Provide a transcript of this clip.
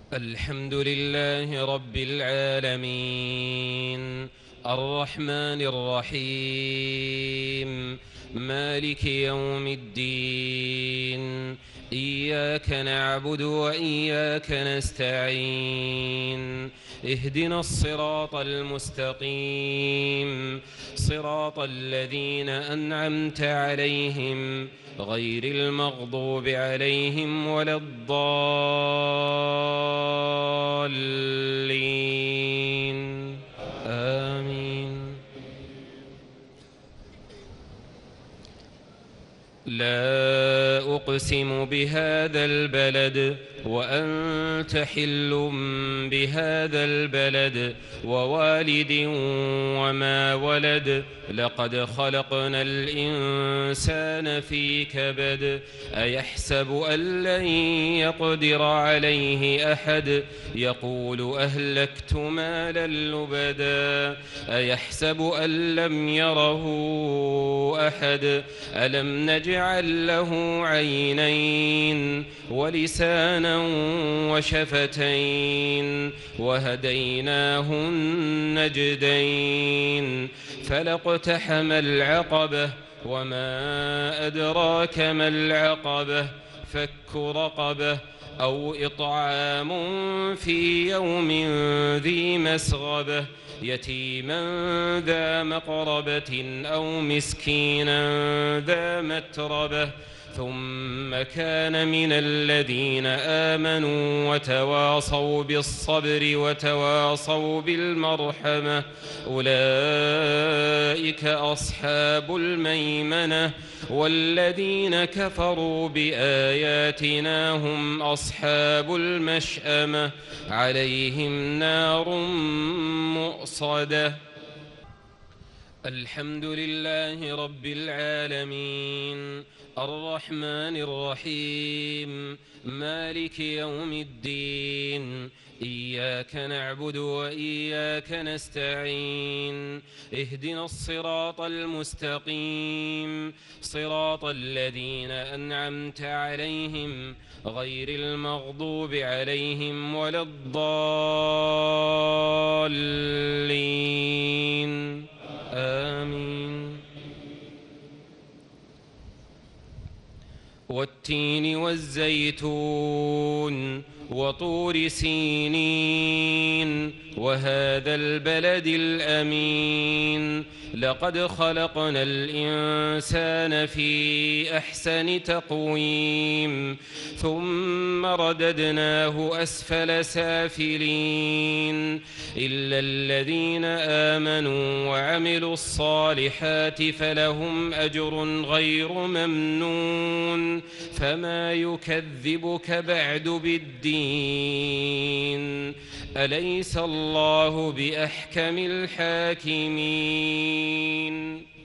الحمد لله رب العالمين الرحمن الرحيم مالك يوم الدين إياك نعبد وإياك نستعين اهدنا الصراط المستقيم صراط الذين أنعمت عليهم غير المغضوب عليهم ولا الضالين آمين. لا أقسم بهذا البلد وأنت حل بهذا البلد ووالد وما ولد لقد خلقنا الإنسان في كبد أيحسب أن لن يقدر عليه أحد يقول أهلكت مالا لبدا أيحسب أن لم يره أحد ألم نجعل له عينين ولسانا وشفتين وهديناه النجدين فلاقتحم العقبة وما أدراك ما العقبة فك رقبة أو إطعام في يوم ذي مسغبة يتيما ذا مقربة أو مسكينا ذا متربة ثم كان من الذين آمنوا وتواصوا بالصبر وتواصوا بالمرحمة أولئك أصحاب الميمنة والذين كفروا بآياتنا هم أصحاب المشأمة عليهم نار مؤصدة. الحمد لله رب العالمين الرحمن الرحيم مالك يوم الدين إياك نعبد وإياك نستعين اهدنا الصراط المستقيم صراط الذين أنعمت عليهم غير المغضوب عليهم ولا الضالين آمين. والتين والزيتون وطور سينين وهذا البلد الأمين لقد خلقنا الإنسان في أحسن تقويم ثم رددناه أسفل سافلين إلا الذين آمنوا وعملوا الصالحات فلهم أجر غير ممنون فما يكذبك بعد بالدين أليس الله بأحكم الحاكمين.